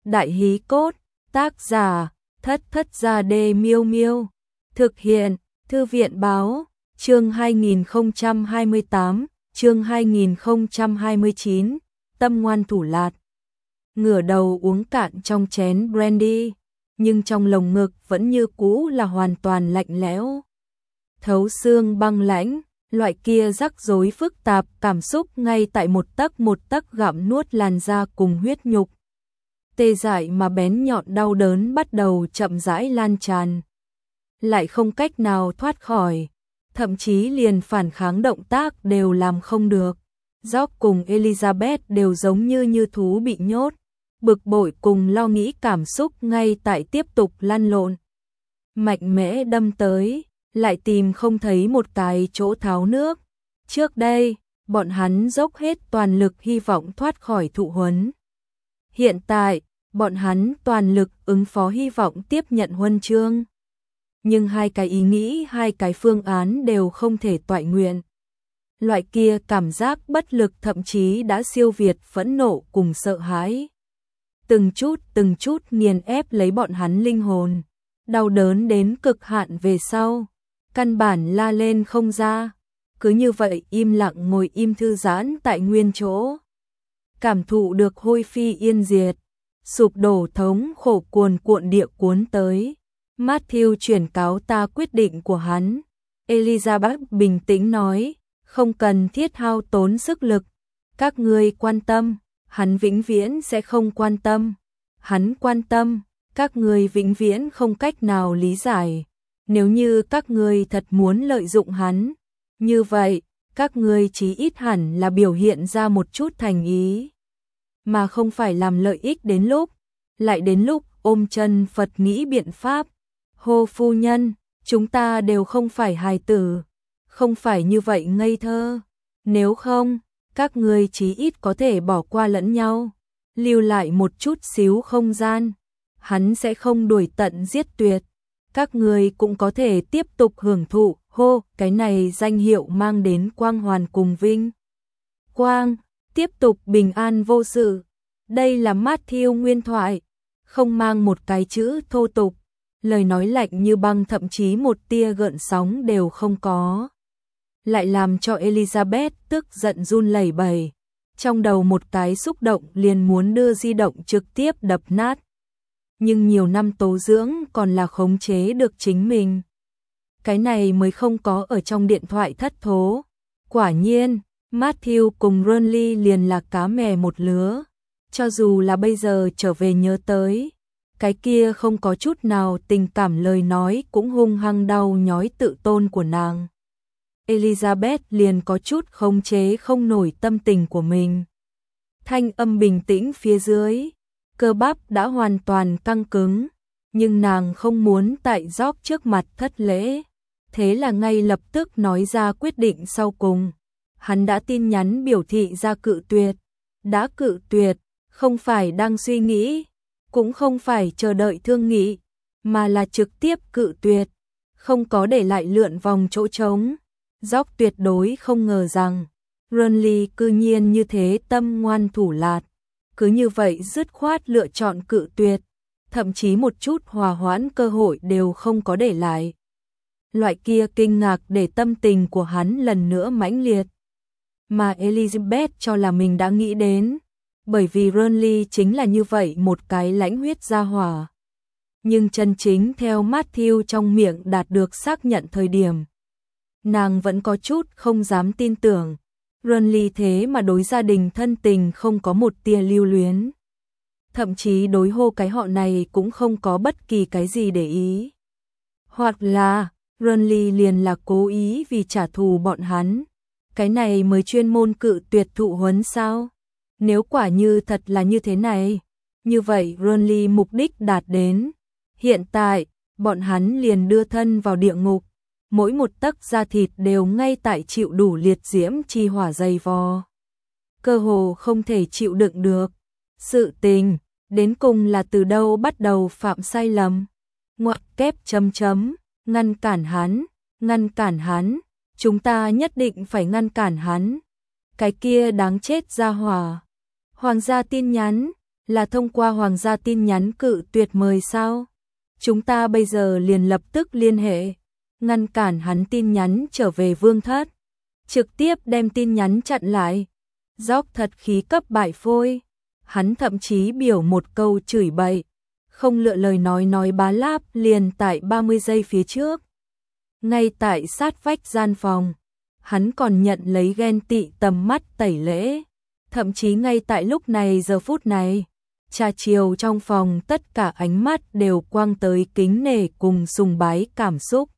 Đại hí cốt, tác giả, Thất Thất Gia Đê Miêu Miêu. Thực hiện, Thư viện báo, chương 2028, chương 2029, tâm ngoan thủ lạt. Ngửa đầu uống cạn trong chén brandy, nhưng trong lồng ngực vẫn như cũ là hoàn toàn lạnh lẽo. Thấu xương băng lãnh, loại kia rắc rối phức tạp cảm xúc ngay tại một tấc gặm nuốt làn da cùng huyết nhục. Tê dại mà bén nhọn đau đớn bắt đầu chậm rãi lan tràn. Lại không cách nào thoát khỏi, thậm chí liền phản kháng động tác đều làm không được. George cùng Elizabeth đều giống như thú bị nhốt, bực bội cùng lo nghĩ cảm xúc ngay tại tiếp tục lăn lộn. Mạnh mẽ đâm tới, lại tìm không thấy một cái chỗ tháo nước. Trước đây, bọn hắn dốc hết toàn lực hy vọng thoát khỏi thụ huấn. Hiện tại, bọn hắn toàn lực ứng phó hy vọng tiếp nhận huân chương. Nhưng hai cái ý nghĩ, hai cái phương án đều không thể toại nguyện. Loại kia cảm giác bất lực thậm chí đã siêu việt phẫn nộ cùng sợ hãi. Từng chút nghiền ép lấy bọn hắn linh hồn. Đau đớn đến cực hạn về sau. Căn bản la lên không ra. Cứ như vậy im lặng ngồi im thư giãn tại nguyên chỗ. Cảm thụ được hôi phi yên diệt. Sụp đổ thống khổ cuồn cuộn địa cuốn tới. Matthew chuyển cáo ta quyết định của hắn. Elizabeth bình tĩnh nói, không cần thiết hao tốn sức lực. Các ngươi quan tâm, hắn vĩnh viễn sẽ không quan tâm. Hắn quan tâm, các ngươi vĩnh viễn không cách nào lý giải. Nếu như các ngươi thật muốn lợi dụng hắn, như vậy, các ngươi chí ít hẳn là biểu hiện ra một chút thành ý. Mà không phải làm lợi ích đến lúc, lại đến lúc ôm chân Phật nghĩ biện pháp. Hồ phu nhân, chúng ta đều không phải hài tử, không phải như vậy ngây thơ. Nếu không, các ngươi chí ít có thể bỏ qua lẫn nhau, lưu lại một chút xíu không gian. Hắn sẽ không đuổi tận giết tuyệt. Các ngươi cũng có thể tiếp tục hưởng thụ, cái này danh hiệu mang đến quang hoàn cùng vinh quang, tiếp tục bình an vô sự. Đây là Matthew nguyên thoại, không mang một cái chữ thô tục, lời nói lạnh như băng thậm chí một tia gợn sóng đều không có. Lại làm cho Elizabeth tức giận run lẩy bẩy, trong đầu một cái xúc động liền muốn đưa di động trực tiếp đập nát. Nhưng nhiều năm tố dưỡng còn là khống chế được chính mình. Cái này mới không có ở trong điện thoại thất thố. Quả nhiên, Matthew cùng Ronly liền là cá mè một lứa. Cho dù là bây giờ trở về nhớ tới, cái kia không có chút nào tình cảm lời nói cũng hung hăng đau nhói tự tôn của nàng. Elizabeth liền có chút khống chế không nổi tâm tình của mình. Thanh âm bình tĩnh phía dưới, cơ bắp đã hoàn toàn căng cứng, nhưng nàng không muốn tại George trước mặt thất lễ. Thế là ngay lập tức nói ra quyết định sau cùng. Hắn đã tin nhắn biểu thị ra cự tuyệt. Đã cự tuyệt, không phải đang suy nghĩ, cũng không phải chờ đợi thương nghị, mà là trực tiếp cự tuyệt, không có để lại lượn vòng chỗ trống. George tuyệt đối không ngờ rằng Ronly cư nhiên như thế tâm ngoan thủ lạt, cứ như vậy dứt khoát lựa chọn cự tuyệt, thậm chí một chút hòa hoãn cơ hội đều không có để lại. Loại kia kinh ngạc để tâm tình của hắn lần nữa mãnh liệt. Mà Elizabeth cho là mình đã nghĩ đến, bởi vì Ronly chính là như vậy một cái lãnh huyết gia hỏa. Nhưng chân chính theo Matthew trong miệng đạt được xác nhận thời điểm, nàng vẫn có chút không dám tin tưởng. Ronly thế mà đối gia đình thân tình không có một tia lưu luyến. Thậm chí đối hô cái họ này cũng không có bất kỳ cái gì để ý. Hoặc là, Ronly liền là cố ý vì trả thù bọn hắn. Cái này mới chuyên môn cự tuyệt thụ huấn sao? Nếu quả như thật là như thế này, như vậy Ronly mục đích đạt đến. Hiện tại, bọn hắn liền đưa thân vào địa ngục. Mỗi một tấc da thịt đều ngay tại chịu đủ liệt diễm chi hỏa dày vò. Cơ hồ không thể chịu đựng được. Sự tình, đến cùng là từ đâu bắt đầu phạm sai lầm. Ngoặc kép ngăn cản hắn, chúng ta nhất định phải ngăn cản hắn. Cái kia đáng chết gia hỏa. Hoàng gia tin nhắn, Là thông qua hoàng gia tin nhắn cự tuyệt mời sao? Chúng ta bây giờ liền lập tức liên hệ, ngăn cản hắn tin nhắn trở về vương thất, trực tiếp đem tin nhắn chặn lại. Dốc thật khí cấp bại phôi, hắn thậm chí biểu một câu chửi bậy, không lựa lời nói bá láp liền tại 30 giây phía trước. Ngay tại sát vách gian phòng, hắn còn nhận lấy ghen tị tầm mắt tẩy lễ, thậm chí ngay tại lúc này giờ phút này, trà chiều trong phòng tất cả ánh mắt đều quang tới kính nể cùng sùng bái cảm xúc.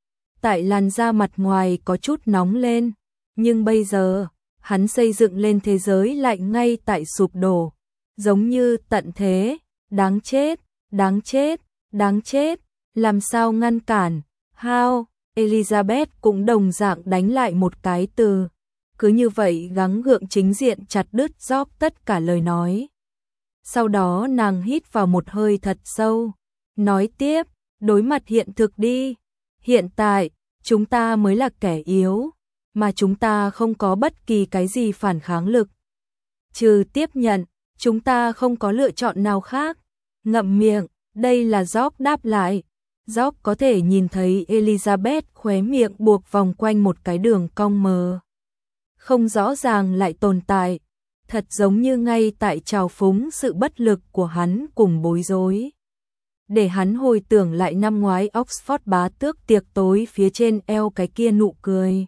Tại làn da mặt ngoài có chút nóng lên, nhưng bây giờ, hắn xây dựng lên thế giới lạnh ngay tại sụp đổ, giống như tận thế, đáng chết, đáng chết, đáng chết, làm sao ngăn cản, how, Elizabeth cũng đồng dạng đánh lại một cái từ, cứ như vậy gắng gượng chính diện chặt đứt Job tất cả lời nói. Sau đó nàng hít vào một hơi thật sâu, nói tiếp, đối mặt hiện thực đi, hiện tại, chúng ta mới là kẻ yếu, mà chúng ta không có bất kỳ cái gì phản kháng lực. Trừ tiếp nhận, chúng ta không có lựa chọn nào khác. Ngậm miệng, đây là Job đáp lại. Job có thể nhìn thấy Elizabeth khóe miệng buộc vòng quanh một cái đường cong mờ. Không rõ ràng lại tồn tại, thật giống như ngay tại trào phúng sự bất lực của hắn cùng bối rối. Để hắn hồi tưởng lại năm ngoái Oxford bá tước tiệc tối phía trên eo cái kia nụ cười.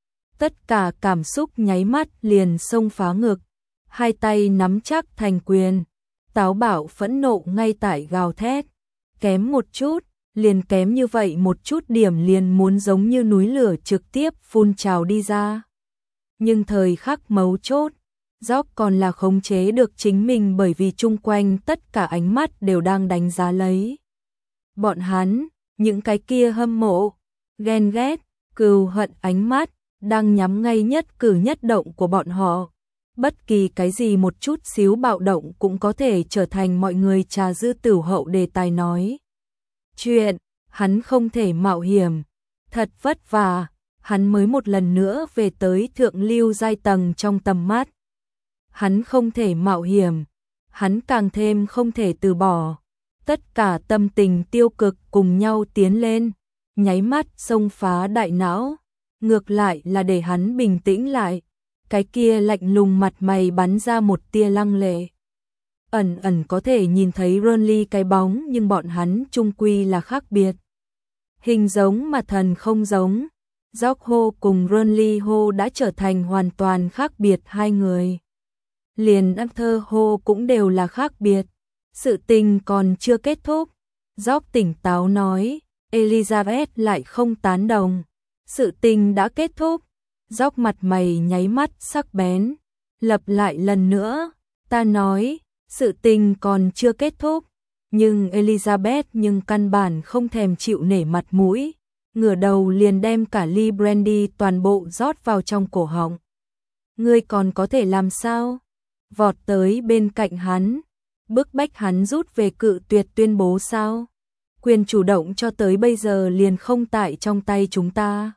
Tất cả cảm xúc nháy mắt liền xông phá ngực, hai tay nắm chắc thành quyền, táo bạo phẫn nộ ngay tại gào thét, kém một chút, liền kém như vậy một chút điểm liền muốn giống như núi lửa trực tiếp phun trào đi ra. Nhưng thời khắc mấu chốt, Job còn là khống chế được chính mình bởi vì chung quanh tất cả ánh mắt đều đang đánh giá lấy. Bọn hắn, những cái kia hâm mộ, ghen ghét, cừu hận ánh mắt, đang nhắm ngay nhất cử nhất động của bọn họ. Bất kỳ cái gì một chút xíu bạo động cũng có thể trở thành mọi người trà dư tửu hậu đề tài nói. Chuyện, hắn không thể mạo hiểm, thật vất vả, hắn mới một lần nữa về tới thượng lưu giai tầng trong tầm mắt. Hắn không thể mạo hiểm, hắn càng thêm không thể từ bỏ. Tất cả tâm tình tiêu cực cùng nhau tiến lên, nháy mắt xông phá đại não, ngược lại là để hắn bình tĩnh lại. Cái kia lạnh lùng mặt mày bắn ra một tia lăng lệ. Ẩn ẩn có thể nhìn thấy Ronly cái bóng nhưng bọn hắn chung quy là khác biệt. Hình giống mà thần không giống. Jock Ho cùng Ronly Ho đã trở thành hoàn toàn khác biệt hai người. Liền Arthur Ho cũng đều là khác biệt. Sự tình còn chưa kết thúc. Jock tỉnh táo nói, Elizabeth lại không tán đồng. Sự tình đã kết thúc. Jock mặt mày nháy mắt sắc bén. Lặp lại lần nữa, ta nói, sự tình còn chưa kết thúc. Nhưng Elizabeth nhưng căn bản không thèm chịu nể mặt mũi. Ngửa đầu liền đem cả ly brandy toàn bộ rót vào trong cổ họng. Ngươi còn có thể làm sao? Vọt tới bên cạnh hắn, bức bách hắn rút về cự tuyệt tuyên bố sao? Quyền chủ động cho tới bây giờ liền không tại trong tay chúng ta.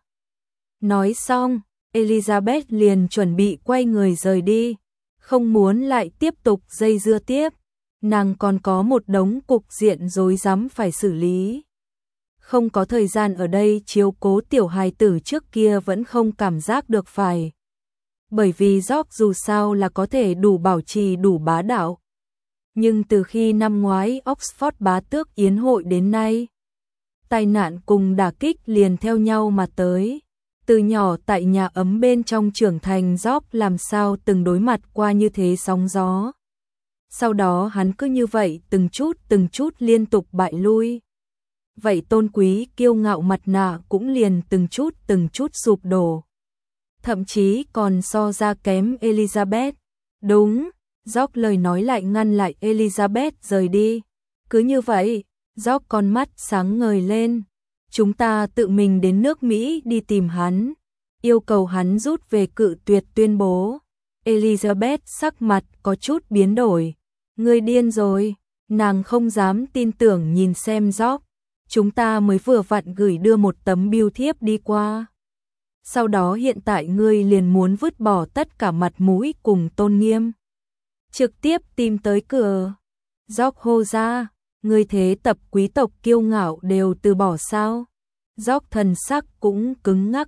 Nói xong, Elizabeth liền chuẩn bị quay người rời đi, không muốn lại tiếp tục dây dưa tiếp. Nàng còn có một đống cục diện rối rắm phải xử lý. Không có thời gian ở đây chiếu cố tiểu hài tử trước kia vẫn không cảm giác được phải. Bởi vì Jock dù sao là có thể đủ bảo trì đủ bá đạo. Nhưng từ khi năm ngoái Oxford bá tước yến hội đến nay, tai nạn cùng đả kích liền theo nhau mà tới. Từ nhỏ tại nhà ấm bên trong trưởng thành Jock làm sao từng đối mặt qua như thế sóng gió. Sau đó hắn cứ như vậy từng chút liên tục bại lui. Vậy tôn quý kiêu ngạo mặt nạ cũng liền từng chút sụp đổ. Thậm chí còn so ra kém Elizabeth. Đúng, Jock lời nói lại ngăn lại Elizabeth rời đi. Cứ như vậy, Jock con mắt sáng ngời lên. Chúng ta tự mình đến nước Mỹ đi tìm hắn, yêu cầu hắn rút về cự tuyệt tuyên bố. Elizabeth sắc mặt có chút biến đổi. Ngươi điên rồi, nàng không dám tin tưởng nhìn xem Jock. Chúng ta mới vừa vặn gửi đưa một tấm bưu thiếp đi qua. Sau đó hiện tại ngươi liền muốn vứt bỏ tất cả mặt mũi cùng tôn nghiêm. trực tiếp tìm tới cửa. Gióc hô ra, người thế tập quý tộc kiêu ngạo đều từ bỏ sao? Gióc thần sắc cũng cứng ngắc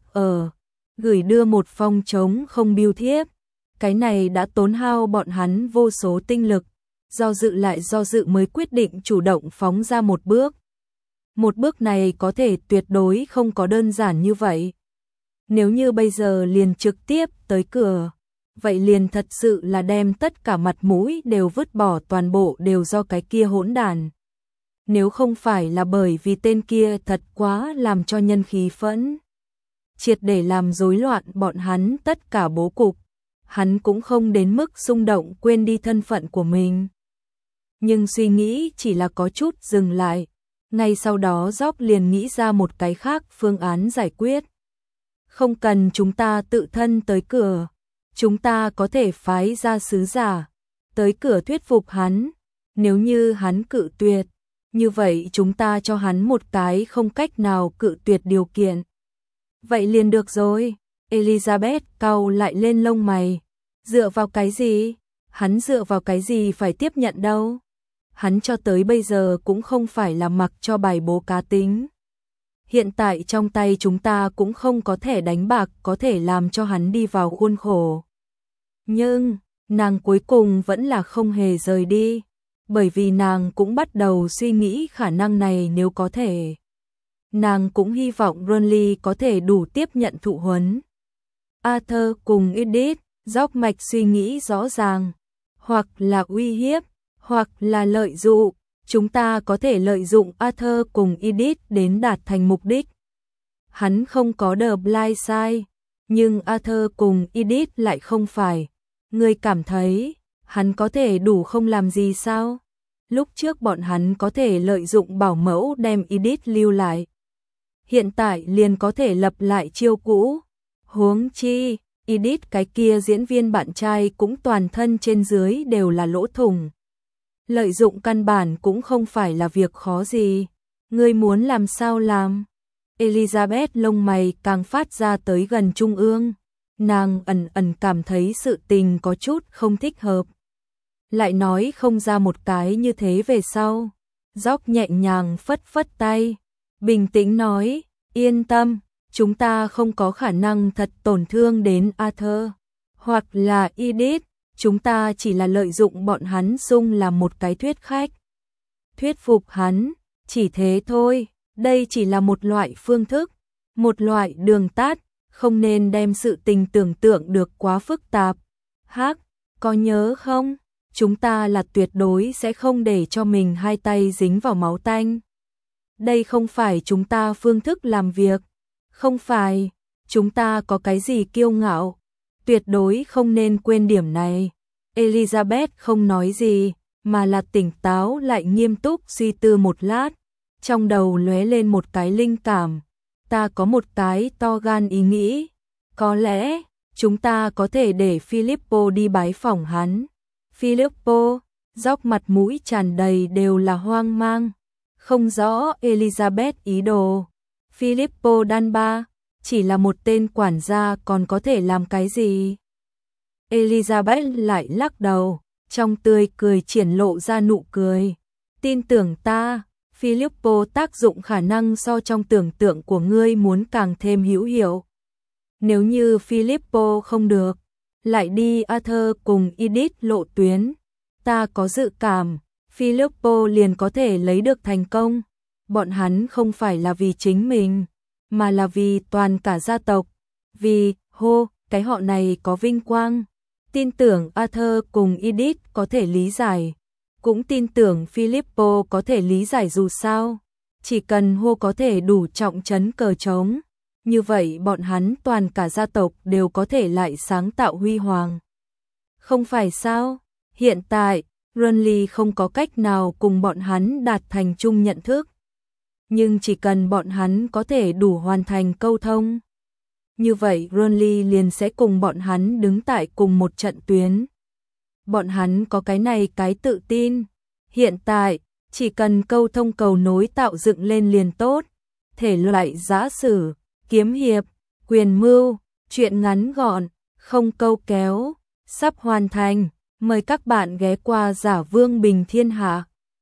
gửi đưa một phong trống không bưu thiếp. Cái này đã tốn hao bọn hắn vô số tinh lực, do dự lại do dự mới quyết định chủ động phóng ra một bước. Một bước này có thể tuyệt đối không có đơn giản như vậy. Nếu như bây giờ liền trực tiếp tới cửa, vậy liền thật sự là đem tất cả mặt mũi đều vứt bỏ, toàn bộ đều do cái kia hỗn đản. Nếu không phải là bởi vì tên kia thật quá làm cho nhân khí phẫn, triệt để làm rối loạn bọn hắn tất cả bố cục, hắn cũng không đến mức xung động quên đi thân phận của mình. Nhưng suy nghĩ chỉ là có chút dừng lại, ngay sau đó Gióc liền nghĩ ra một cái khác phương án giải quyết. Không cần chúng ta tự thân tới cửa, chúng ta có thể phái ra sứ giả tới cửa thuyết phục hắn. Nếu như hắn cự tuyệt, như vậy chúng ta cho hắn một cái không cách nào cự tuyệt điều kiện. Vậy liền được rồi. Elizabeth cau lại lên lông mày. Dựa vào cái gì? Hắn dựa vào cái gì phải tiếp nhận đâu? Hắn cho tới bây giờ cũng không phải là mặc cho bài bố cá tính. Hiện tại trong tay chúng ta cũng không có thẻ đánh bạc có thể làm cho hắn đi vào khuôn khổ. Nhưng, nàng cuối cùng vẫn là không hề rời đi, bởi vì nàng cũng bắt đầu suy nghĩ khả năng này nếu có thể. Nàng cũng hy vọng Ronly có thể đủ tiếp nhận thụ huấn. Arthur cùng Edith, Gióc mạch suy nghĩ rõ ràng, hoặc là uy hiếp, hoặc là lợi dụng. Chúng ta có thể lợi dụng Arthur cùng Edith đến đạt thành mục đích. Hắn không có The Blind Side, nhưng Arthur cùng Edith lại không phải. Ngươi cảm thấy, hắn có thể đủ không làm gì sao? Lúc trước bọn hắn có thể lợi dụng bảo mẫu đem Edith lưu lại. Hiện tại liền có thể lập lại chiêu cũ. Huống chi, Edith cái kia diễn viên bạn trai cũng toàn thân trên dưới đều là lỗ thủng. Lợi dụng căn bản cũng không phải là việc khó gì. Ngươi muốn làm sao làm? Elizabeth lông mày càng phát ra tới gần trung ương. Nàng ẩn ẩn cảm thấy sự tình có chút không thích hợp. Lại nói không ra một cái như thế về sau. Gióc nhẹ nhàng phất phất tay. Bình tĩnh nói, yên tâm, chúng ta không có khả năng thật tổn thương đến Arthur. Hoặc là Edith. Chúng ta chỉ là lợi dụng bọn hắn xung làm một cái thuyết khách. Thuyết phục hắn, chỉ thế thôi, đây chỉ là một loại phương thức, một loại đường tắt, không nên đem sự tình tưởng tượng được quá phức tạp. Hắc, có nhớ không? Chúng ta là tuyệt đối sẽ không để cho mình hai tay dính vào máu tanh. Đây không phải chúng ta phương thức làm việc, không phải, chúng ta có cái gì kiêu ngạo. Tuyệt đối không nên quên điểm này. Elizabeth không nói gì, mà là tỉnh táo lại nghiêm túc suy tư một lát. Trong đầu lóe lên một cái linh cảm. Ta có một cái to gan ý nghĩ. Có lẽ, chúng ta có thể để Filippo đi bái phỏng hắn. Filippo, Gióc mặt mũi tràn đầy đều là hoang mang. Không rõ Elizabeth ý đồ. Filippo Danba, chỉ là một tên quản gia còn có thể làm cái gì? Elizabeth lại lắc đầu, trong tươi cười triển lộ ra nụ cười. Tin tưởng ta, Filippo tác dụng khả năng so trong tưởng tượng của ngươi muốn càng thêm hữu hiệu. Nếu như Filippo không được, lại đi Arthur cùng Edith lộ tuyến. Ta có dự cảm, Filippo liền có thể lấy được thành công. Bọn hắn không phải là vì chính mình, mà là vì toàn cả gia tộc. Vì, cái họ này có vinh quang. Tin tưởng Arthur cùng Edith có thể lý giải. Cũng tin tưởng Filippo có thể lý giải dù sao. Chỉ cần có thể đủ trọng trấn cờ trống. Như vậy bọn hắn toàn cả gia tộc đều có thể lại sáng tạo huy hoàng. Không phải sao? Hiện tại, Ronly không có cách nào cùng bọn hắn đạt thành chung nhận thức. Nhưng chỉ cần bọn hắn có thể đủ hoàn thành câu thông. Như vậy Ronly liền sẽ cùng bọn hắn đứng tại cùng một trận tuyến. Bọn hắn có cái này cái tự tin. Hiện tại, chỉ cần câu thông cầu nối tạo dựng lên liền tốt. Thể loại giã sử, kiếm hiệp, quyền mưu, chuyện ngắn gọn, không câu kéo, sắp hoàn thành. Mời các bạn ghé qua Giả Vương Bình Thiên Hạ.